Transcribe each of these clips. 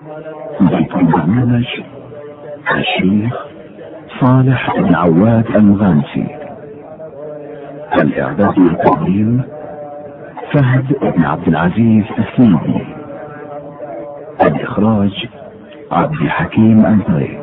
ضيف البرنامج الشيخ صالح بن عواد المغامسي. الإعداد والتقديم فهد بن عبد العزيز السيدي. الإخراج عبد الحكيم أنطري.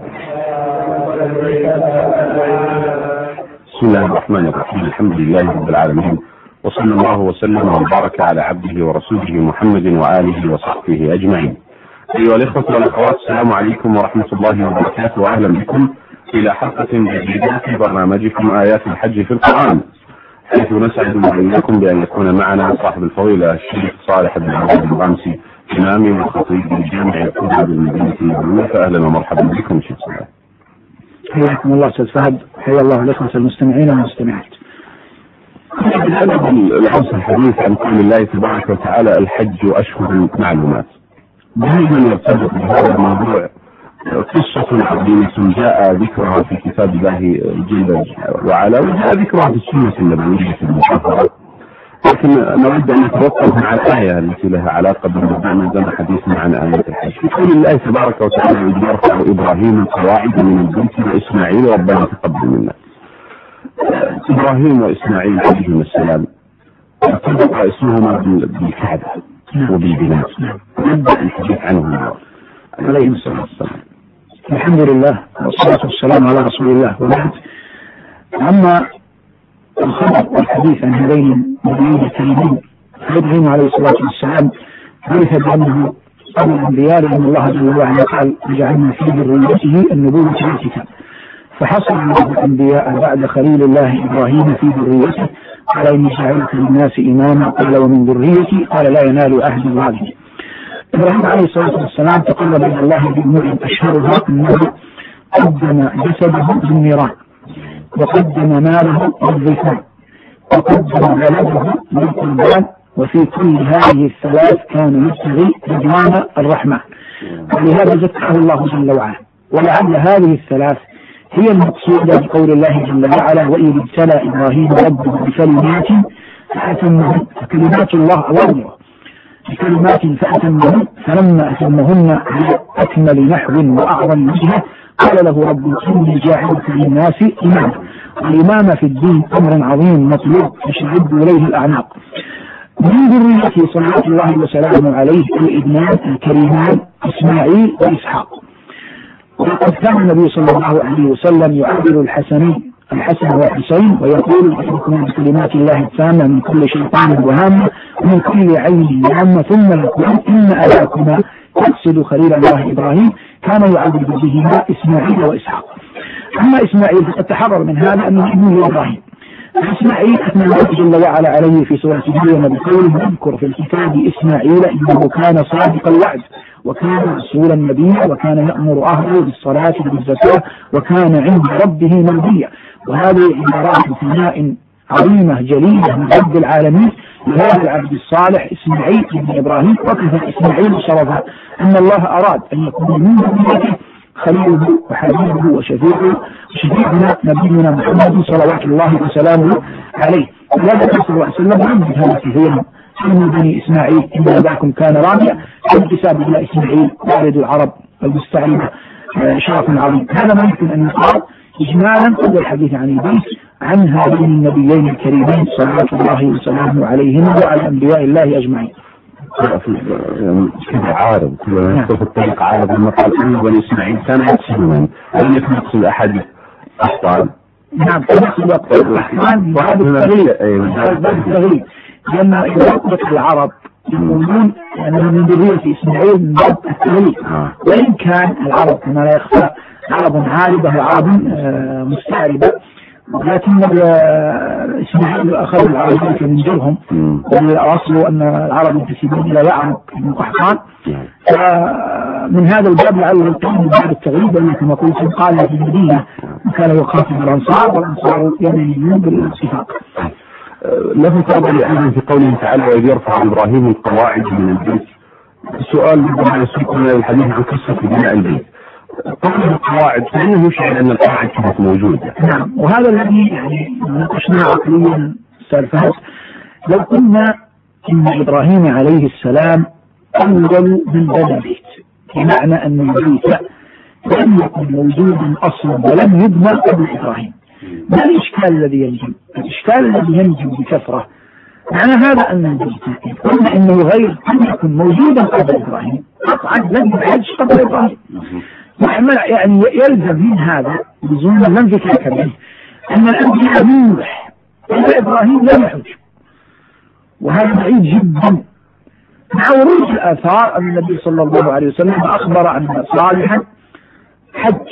بسم الله الرحمن الرحيم. الحمد لله رب العالمين، وصلى الله وسلم وبارك على عبده ورسوله محمد وآله وصحبه أجمعين. أيها الإخوة والأخوات، السلام عليكم ورحمة الله وبركاته، وأهلا بكم إلى حلقة جديدة في برنامجكم آيات الحج في القرآن، حيث نسعد وإياكم بأن يكون معنا صاحب الفضيلة الشيخ صالح بن عواد المغامسي، إمام وخطيب بالجامع الكبرى بالمدينة النبوية. فأهلا ومرحبا بكم شيخ صالح. حياكم الله أستاذ فهد، حيا الله لكم المستمعين والمستمعات. الحديث الحديث عن قول الله تبارك وتعالى: الحج أشهر معلومات. دائما يرتبط بهذا الموضوع قصة عظيمة جاء ذكرها في كتاب الله جل وعلا، وجاء ذكرها في السنة النبوية المطهرة، لكن نود أن نتوقف مع الآية التي لها علاقة بالموضوع من حديثنا عن آية الحج. في قول الله تبارك وتعالى: إذ يرفع إبراهيم القواعد من البيت وإسماعيل ربنا تقبل منا. إبراهيم وإسماعيل عليهما السلام ارتبط اسمهما بالكعبة وبالبناء. نبدأ الحديث عنهم عليهم الصلاة والسلام. الحمد لله والصلاة والسلام على رسول الله، وبعد. أما الخبر والحديث عن هذين النبيين الكريمين، إبراهيم عليه الصلاة والسلام عرف بأنه أبو الأنبياء، لأن الله جل وعلا قال: وجعلنا في ذريته النبوة والكتاب. فحصل الله الأنبياء بعد خليل الله إبراهيم في ذريته، قال: إني جعلت للناس إماما، قال: ومن ذريتي، قال: لا ينال عهد الظالمين. إبراهيم عليه الصلاة والسلام تقرب إلى الله بأمور أشهرها أنه قدم جسده بالنيران، وقدم ماله للضيفان، وقدم ولده للقربان، وفي كل هذه الثلاث كان يبتغي رضوان الرحمن، ولهذا ذكره الله جل وعلا. ولعل هذه الثلاث هي المقصودة بقول الله جل وعلا: وإذ ابتلى إبراهيم ربه بكلمات فأتمهن. كلمات الله أوامره بكلمات فأتمهن، فلما أتمهن على أكمل نحو وأعظم وجهه قال له ربه: إني جاعلك للناس إماما. والإمامة في الدين أمر عظيم مطلوب تشد إليه الأعناق. من ذريته صلوات الله وسلامه عليه الابنان الكريمان إسماعيل وإسحاق. وقد كان النبي صلى الله عليه وسلم يعبر الحسنين، الحسن والحسين، ويقول: أتركنا بكلمات الله التامة من كل شيطان وهامة ومن كل عين لامة، ثم يقول: إن أباكما، يقصد خليل الله إبراهيم، كان يعبر بهما إسماعيل وإسحاق. أما إسماعيل فقد تحرر من هذا أنه ابن إبراهيم. إسماعيل أثنى الله جل وعلا عليه في سورة مريم بقوله: اذكر في الكتاب إسماعيل إنه كان صادق الوعد، وكان رسولا نبيا، وكان يأمر أهله بالصلاة وبالزكاة، وكان عند ربه مرضيا. وهذه عبارات ثناء عظيمة جليلة من رب العالمين لهذا العبد الصالح إسماعيل بن إبراهيم. وكفى إسماعيل شرفا أن الله أراد أن يكون من ذريته خليله وحبيبه وشفيعنا نبينا محمد صلوات الله وسلامه عليه. وهذا صلى الله عليه وسلم عند هذا كثيرا: إن بني إسماعيل إن أباكم كان راميا، انتساب إلى إسماعيل والد العرب المستعربة شرف عظيم. هذا ما يمكن أن يقال إجمالا قبل الحديث عن البيت عن هذين النبيين الكريمين صلوات الله وسلامه عليهم وعلى أنبياء الله أجمعين. كذا عارض في الطريق عارض لما قال إن بني إسماعيل كان يقصدون، ولم يكن يقصد أحد أحطال. نعم، يقصد الأحطال بهذا التغريب، لأن إذا أطلق العرب يقولون أن من ذرية إسماعيل من باب التغريب، وإن كان العرب كما لا يخفى عرب عاربة وعرب مستعربة، لكن إسماعيل أخذ العربية من جرهم، والأصل أن العرب ينتسبون إلى يعرب بن قحطان. فمن هذا الباب لعله الكلام من باب التغريب، الذي كما قلت قال في المدينة وكان يخاطب الأنصار، والأنصار يمنيون بالاتفاق. لفت أبي أيضا في قوله تعالى: وإذ يرفع إبراهيم القواعد من البيت. السؤال ربما يسوقنا للحديث عن قصة بناء البيت. قبل القواعد فإنه يشعر أن القواعد كانت موجودة. نعم، وهذا الذي يعني ناقشناه عقليا أستاذ فهد. لو قلنا إن إبراهيم عليه السلام أول من بنى بيت، بمعنى أن البيت لم يكن موجودا أصلا ولم يبنى قبل إبراهيم. ما الإشكال الذي ينجم؟ الإشكال الذي ينجم بكثرة معنى هذا أن البيت قلنا أنه غير لم يكن موجودا قبل إبراهيم، قطعا لم يحج قبل إبراهيم. يعني يلزم من هذا بزوم لم ذكرك به أن الأنبياء من نوح إلى إبراهيم لم يحج، وهذا بعيد جدا مع ورود الآثار أن النبي صلى الله عليه وسلم أخبر أن صالحا حج،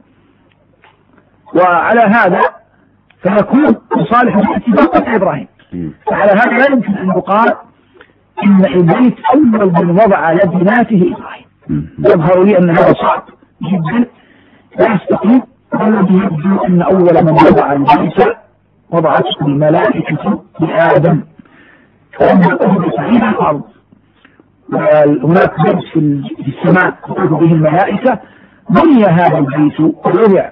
وعلى هذا فيكون صالح اتفاق إبراهيم. فعلى هذا لا يمكن أن يقال إن البيت أول من وضع لبناته إبراهيم. يظهر لي أن هذا صعب جدا لا يستقيم، والذي يبدو أن أول من وضع البيت وضعته الملائكة لآدم، فأنه أهدت على الأرض وهناك بيت في السماء تقود به الملائكة، بني هذا البيت ووضع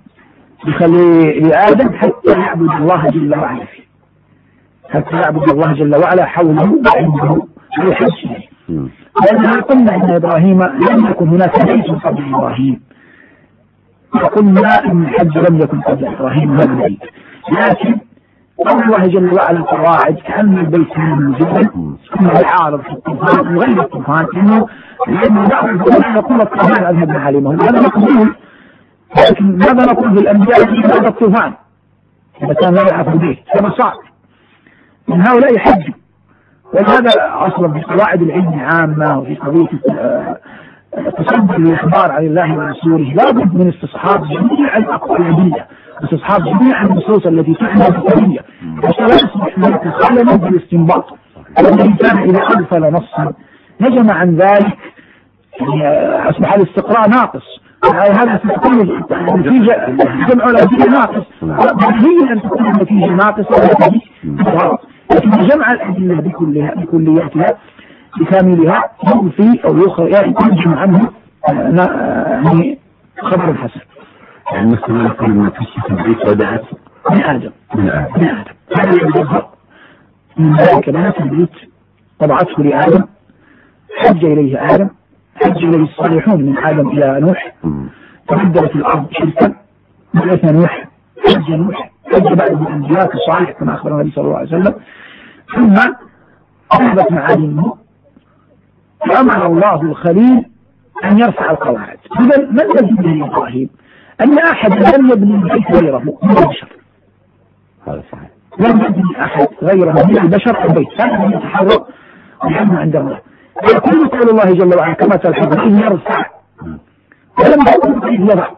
لآدم حتى يعبد الله جل وعلا فيه، حتى يعبد الله جل وعلا حوله وعنده ويحج إليه. لأننا قلنا أن إبراهيم لم يكن هناك بيت قبل إبراهيم، وقلنا أن الحج لم يكن قبل إبراهيم هذا البيت، لكن الله جل وعلا القواعد كأن البيت من الجبل ثم يعارض في الطوفان وغير الطوفان، لأنه بعض العلماء يقول الطوفان أذهب معالمه، هذا مقبول، لكن ماذا نقول بالأنبياء في هذا الطوفان إذا كان لا يعرف البيت؟ هذا صعب. من هؤلاء حج، ولهذا أصلا في قواعد العلم عامة وفي قضية تصدر الإخبار عن الله ورسوله لابد من استصحاب جميع الأدلة، استصحاب جميع النصوص التي تحمل القضية، ولا يصبح هناك خلل بالاستنباط. الإنسان إذا أغفل نصا نجم عن ذلك أصبح الاستقراء ناقص، هذا تكون النتيجة جمع الأدلة ناقص، بديهي أن تكون النتيجة ناقصة، لكن جمع الأدلة بكلياتها بكاملها يضفي أو ينجم عنه يعني خبر الحسن. يعني مثلا نقول أن قصة البيت بدأت من آدم. هذا يظهر من ذلك بنات البيت وضعته لآدم، حج إليه آدم، حج إليه الصالحون من آدم إلى نوح، تبدلت الأرض شركا، بعث نوح، حج نوح، حج بعد الأنبياء صالح كما أخبر النبي صلى الله عليه وسلم، ثم أخذت معالمه فأمر الله الخليل أن يرفع القواعد. إذا ما الذي به إبراهيم؟ أن أحد لم يبني البيت غيره من البشر، هذا صحيح، لم يبني أحد غيره من البشر البيت، هذا من يتحرك والحمد عند الله. ويقول قول الله جل وعلا كما تلحظ إن يرفع ولم يقل إذ يضع،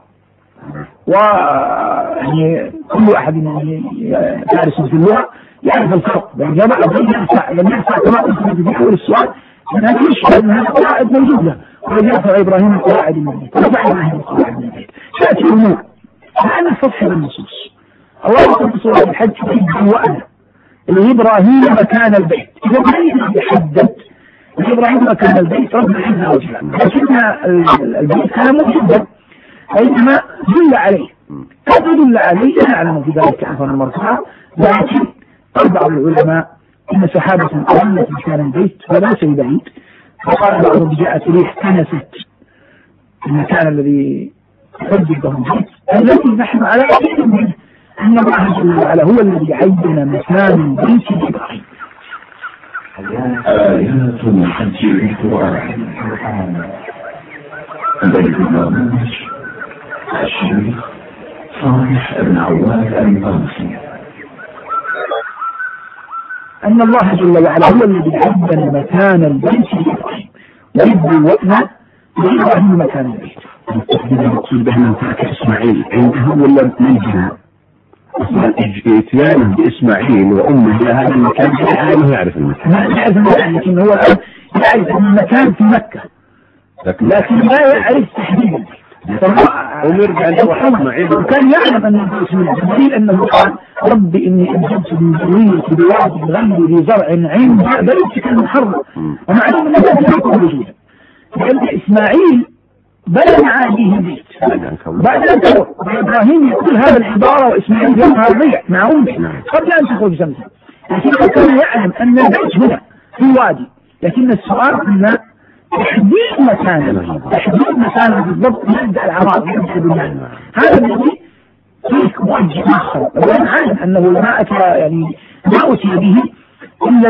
ويعني كل أحد يدرس في اللغة يعرف الفرق بين يضع وبين يرفع. لم يرفع كما قلت في أول السؤال أن هذا يشبه أن هذا قواعد موجودة، ولم يرفع إبراهيم القواعد من البيت، ورفع إبراهيم القواعد من البيت. تأتي أمور فأنا فتح النصوص. الله يقول في سورة الحج وأنا اللي إبراهيم مكان البيت، إذا ما يحدد إبراهيم مكان البيت رب العزة وجل، لكن البيت كان موجودا أينما دل عليه، قد دل عليه نعلم في ذلك أثرا مرفوعا، لكن قال بعض العلماء إن سحابة قلت مكان البيت وليس بعيد، وقال بعضهم جاءت ريح كنست المكان الذي حدد له البيت، الذي نحن على علم أن الله جل وعلا هو الذي عين مكان البيت لإبراهيم. آيات من حج القرآن بالبرنامج الشيخ صالح بن عواد المنصي. أن الله جل وعلا هو الذي عين مكان البيت لإبراهيم، وإبراهيم لإبراهيم مكان البيت. المقصود به من ترك إسماعيل عنده ولا نجم؟ اتيانه بإسماعيل وأمه إلى هذا المكان لا يعرف المكان، ما يعرف المكان، لكن هو الآن يعرف المكان في مكة، لكن لا يعرف تحديدا. ويرجع إسماعيل وكان يعلم أن إسماعيل أنه قال رب إني أنجبت من ذريتي بواد غير ذي زرع عند بيتك المحرم، ومعلوم أن ذلك يكون وجودا، لأن إسماعيل بنى عليه البيت بعد أن تمر. إبراهيم يقول هذا العبارة وإسماعيل يومها ضيع مع أمه قبل أن تخرج زمزم، لكن كان يعلم أن البيت هنا في الوادي، لكن السؤال أن تحديد مكانه بالضبط يبدأ العراض هذا الذي فيك موجه آخر. وأنا عارف أنه ما أتي به إلا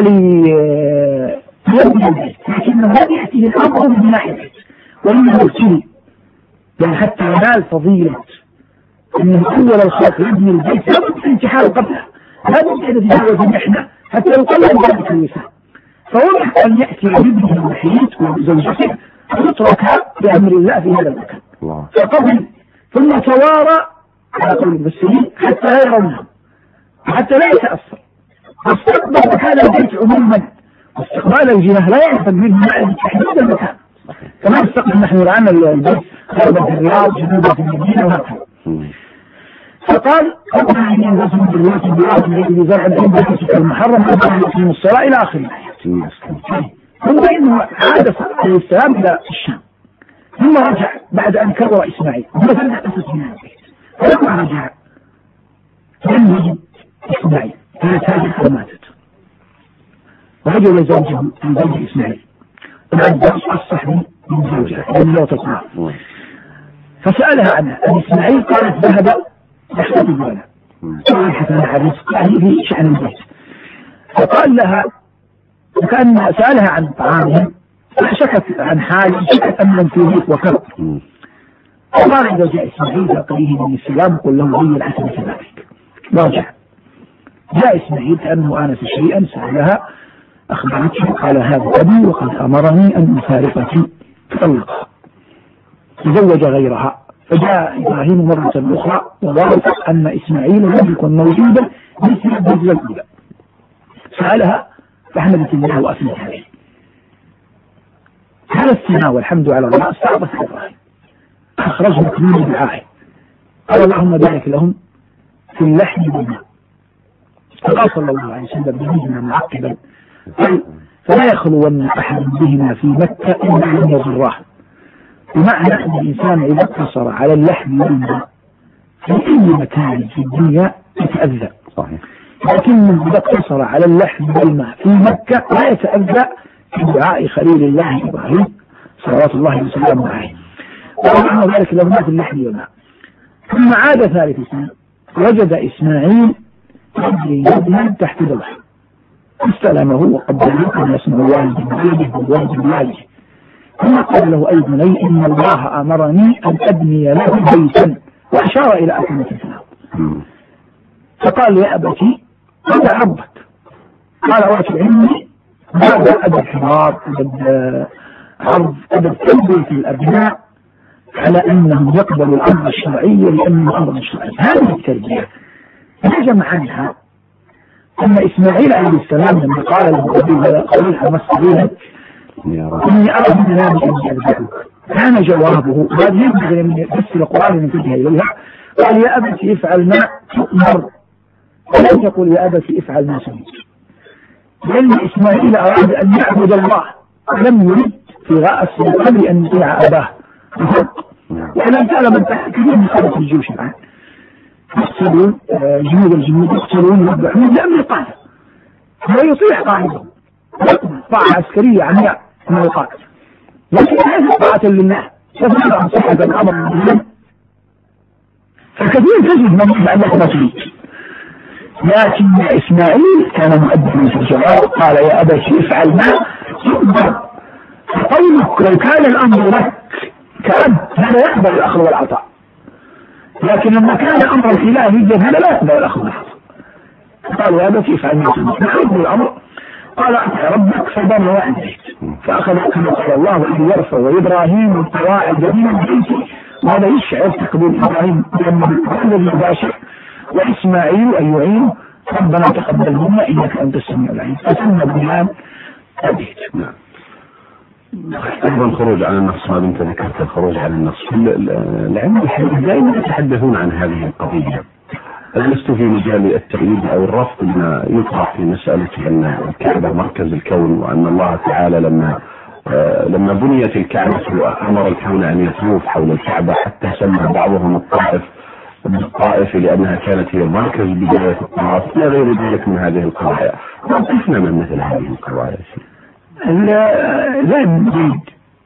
ليبني البيت، لكنه لا يأتي الأمر ببناء البيت وإنه يبتلي، يعني حتى ينال فضيلة أنه أول الخلق يبني البيت لابد من انتحار قبله، لابد أن يتجاوز المحنة حتى يقلل ذلك الوسام. فوضح أن يأتي بابنه الوحيد وزوجته ويتركها بأمر الله في هذا المكان فقبل، ثم توارى على قول المسلمين حتى لا يرونه وحتى لا يتأثر، واستقبل هذا البيت عموما، واستقبال الجنة لا يعرف منه معنى تحديد المكان، كما نستقبل نحن الآن البيت غربا في الرياض جنوبا في المدينة وهكذا. فقال قبل أن ينزل بالوقت بالوقت الذي زرع الأنبياء المحرم قبل يقيم الصلاة إلى آخره. ثم إنه عاد عليه السلام إلى الشام، ثم رجع بعد أن كبر إسماعيل مثلا قصة من البيت، فلما رجع لم يجد إسماعيل، كانت هذه وماتت، ورجل زوجه من زوج إسماعيل العباس الصحبي من زوجها لم لا تطلع، فسألها عنها عن إسماعيل، قالت ذهب يحتفظ لنا ويبحث عن رزق يعني في شأن البيت. فقال لها وكأن سألها عن طعامهم فشكت عن حال شكت أملا في بيت وكرب، فقال إذا جاء إسماعيل فقريه من السلام قل له هي العسل كذلك. راجع جاء إسماعيل كأنه آنس شيئا سألها أخبرته قال هذا أبي وقد أمرني أن أفارقك فطلقها، تزوج غيرها. فجاء إبراهيم مرة أخرى ووافق أن إسماعيل لم يكن موجودا مثل الجزء الأولى، سألها فحمدت الله وأثنت عليه. هذا الثناء والحمد على الله استعبت إبراهيم، أخرج مكنون دعائه، قال اللهم بارك لهم في اللحم والماء، فقال صلى الله عليه وسلم بهما معقبا فلا يخلون أحد بهما في مكة إلا أن يضراه، بمعنى أن الإنسان إذا اقتصر على اللحم والماء في أي مكان في الدنيا يتأذى، لكن إذا اقتصر على اللحم والماء في مكة لا يتأذى بدعاء خليل الله إبراهيم صلوات الله وسلامه عليه. ومعنى ذلك لو مات اللحم والماء. ثم عاد ثالث سنة وجد إسماعيل يجري يدها تحت ضلعه، استلمه وقبله كما يسمع الوالد بيده والوالد بيده، ثم قال له أي بني إن الله أمرني أن أبني له بيتا، وأشار إلى أكمة الثناء. فقال يا أبتي ماذا ربك؟ قال أوات علمي ماذا أدب حوار أدب عرض أدب تنبيه الأبناء على أنهم يقبلوا الأمر الشرعي لأنه أمر الشرعي. هذه التربية نجم عنها أن إسماعيل عليه السلام لما قال له أبي قولي حمصرين إني أرى من نامي أن أذبحك، كان جوابه بعد ينبغي من يفسر القرآن من تجه إليها قال يا أبتي افعل ما تؤمر، ولم يقل يا أبتي افعل ما سمعت، لأن إسماعيل أراد أن يعبد الله ولم يرد في رأس الأمر أن يطيع أباه، وإذا كان من كثير من قادة الجيوش الآن يقتلون جنود الجنود يقتلون ويذبحون لأمر قادة ويطيع قائده طاعة عسكرية عمياء من القائد، لكن هذه طاعة لله تفعل عن صحة الأمر بالله. فكثير تجد من يفعل ما تريد، لكن إسماعيل كان مؤدبا في الجواب قال يا أبتي افعل ما تؤمر. قولك لو كان الأمر لك كأب هذا يقبل الأخذ والعطاء، لكن لما كان أمر الإلهي هذا لا يقبل الأخذ والعطاء. قال يا أبتي افعل ما تؤمر، نحب الأمر قال أتى ربك فضل وعديت فأخذ كما قال الله وإذ يرفع وإبراهيم القواعد من البيت، وهذا يشعر تقبل إبراهيم الذي يباشر وإسماعيل أن يعين ربنا تقبل منا إنك أنت السميع العليم، فسمى بنيان أبيت. أيضا الخروج عن النص، ما دمت ذكرت الخروج عن النص، العلم الحديث دائما يتحدثون عن هذه القضية. لست في مجال التأييد أو الرفض ما يطرح في مسألة أن الكعبة مركز الكون، وأن الله تعالى لما بنيت الكعبة أمر الكون أن يطوف حول الكعبة، حتى سمى بعضهم الطائف بالطائف لأنها كانت هي مركز بداية الطواف، لا غير ذلك من هذه القضايا. وقفنا من مثل هذه القضايا لا نريد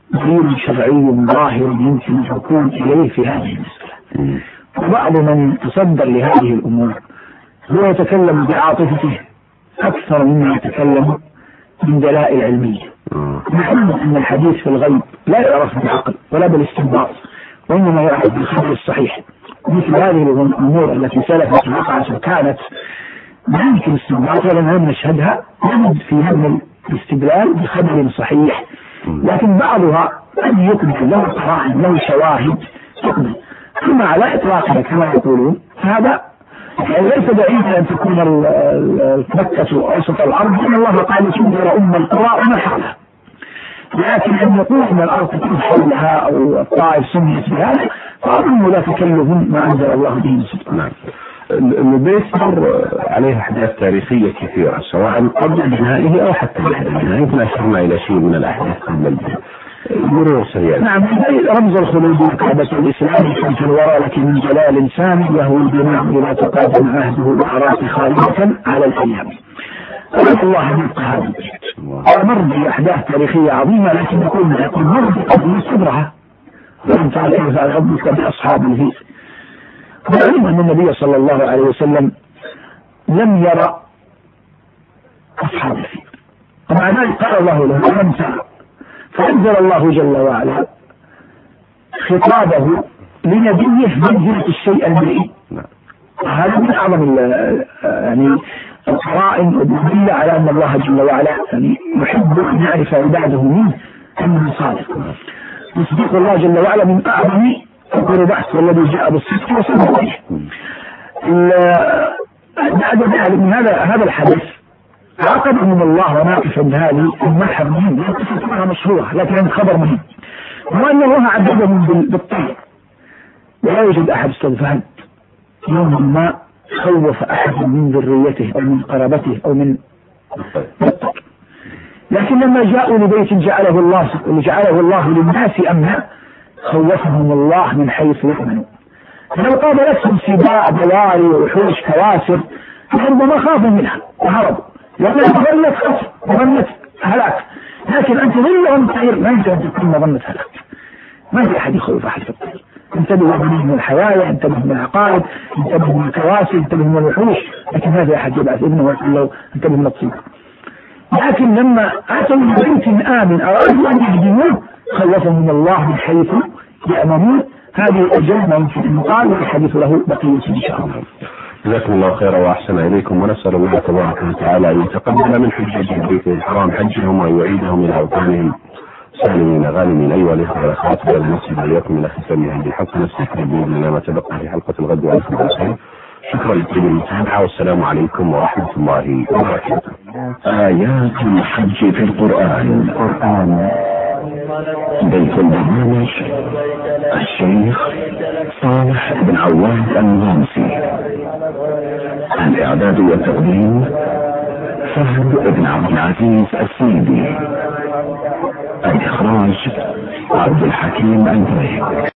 دليل شرعي ظاهر يمكن الركون إليه في هذه المسألة. وبعض من تصدر لهذه الأمور هو يتكلم بعاطفته أكثر مما يتكلم من دلائل علمية. نعلم أن الحديث في الغيب لا يعرف بالعقل ولا بالاستنباط، وإنما يعرف بالخبر الصحيح. مثل هذه الأمور التي سلفت وقعت وكانت ما يمكن استنباط ولا نشهدها، نجد فيها من الاستدلال بخبر صحيح، لكن بعضها أن يقبل له قرائن له شواهد يقبل، ثم على إطلاقها كما يقولون فهذا ليس بعيدا أن تكون مكة أوسط الأرض، إن الله قال تنذر القرى وما حولها، لكن أن يقول أن الأرض تكون حولها أو الطائف سميت بهذا فأظن لا تكلف ما أنزل الله به من سلطان. البيت مر عليه أحداث تاريخية كثيرة سواء قبل بنائه أو حتى بعد بنائه، يمكن أشرنا إلى شيء من الأحداث قبل البناء مرور سريع. نعم، رمز الخلود كعبة الإسلام كنت الورى لك من جلال سامي يهوي البناء إلى تقادم عهده وأراك خالدة على الأيام. أراد الله يبقى هذا البيت مر بأحداث تاريخية عظيمة، لكن يكون مر بقضية صبرها وأن تعرف ربك بأصحاب الفيل. وعلم أن النبي صلى الله عليه وسلم لم يرى أصحاب الفيل، ومع ذلك قال الله له لم ترى، فأنزل الله جل وعلا خطابه لنبيه منزلة الشيء المرئي. هذا من أعظم يعني القرائن والدليل على أن الله جل وعلا يعني يحب أن يعرف عباده منه أنه صادق. يصدق الله جل وعلا من أعظم القربات والذي جاء بالصدق وصدق به. بعد ذلك من هذا الحدث عاقبهم الله وناقف عند هذه المرحلة مهم، قصتها مشهورة لكن عند خبر مهم، وأن الله عذبهم بالطير. ولا يوجد أحد استغفر يوم ما خوف أحد من ذريته أو من قرابته أو من الطير، لكن لما جاءوا لبيت جعله الله للناس أمنا خوفهم الله من حيث يؤمنوا. فلو قابلتهم سباع دواري ووحوش كواسر ربما خافوا منها وهربوا، لأنها ظلت خطر وظلت هلاك، لكن أنت ظلهم طير ما يمكن أن تكون مظنة هلاك. ما في أحد يخوف أحد في الطير. انتبهوا من الحياة، انتبهوا من العقارب، انتبهوا من الكواسر، انتبهوا من الوحوش، لكن ما في أحد يبعث ابنه ويقول له انتبهوا من الطير. لكن لما أتوا من بيت آمن أرادوا أن يهدموه خوفهم الله من حيث يأمنون. هذه الجنة يمكن أن يقال والحديث له بقية إن شاء الله. جزاكم الله خيرا وأحسن إليكم، ونسأل الله تبارك وتعالى أن يتقبل من حجاج البيت الحرام حجهم وأن يعيدهم إلى أوطانهم سالمين غانمين. أيها الإخوة والأخوات، بل نصل إليكم من أخي سميها بحق نفسك بإذن الله ما تبقى في حلقة الغد وأنتم على خير. شكرا لكم المتابعة والسلام عليكم ورحمة الله وبركاته. آيات الحج في القرآن. بيت البرنامج الشيخ صالح بن عواد الغامسي. الإعداد والتقديم فهد بن عبد العزيز السيدي. الإخراج عبد الحكيم أندري.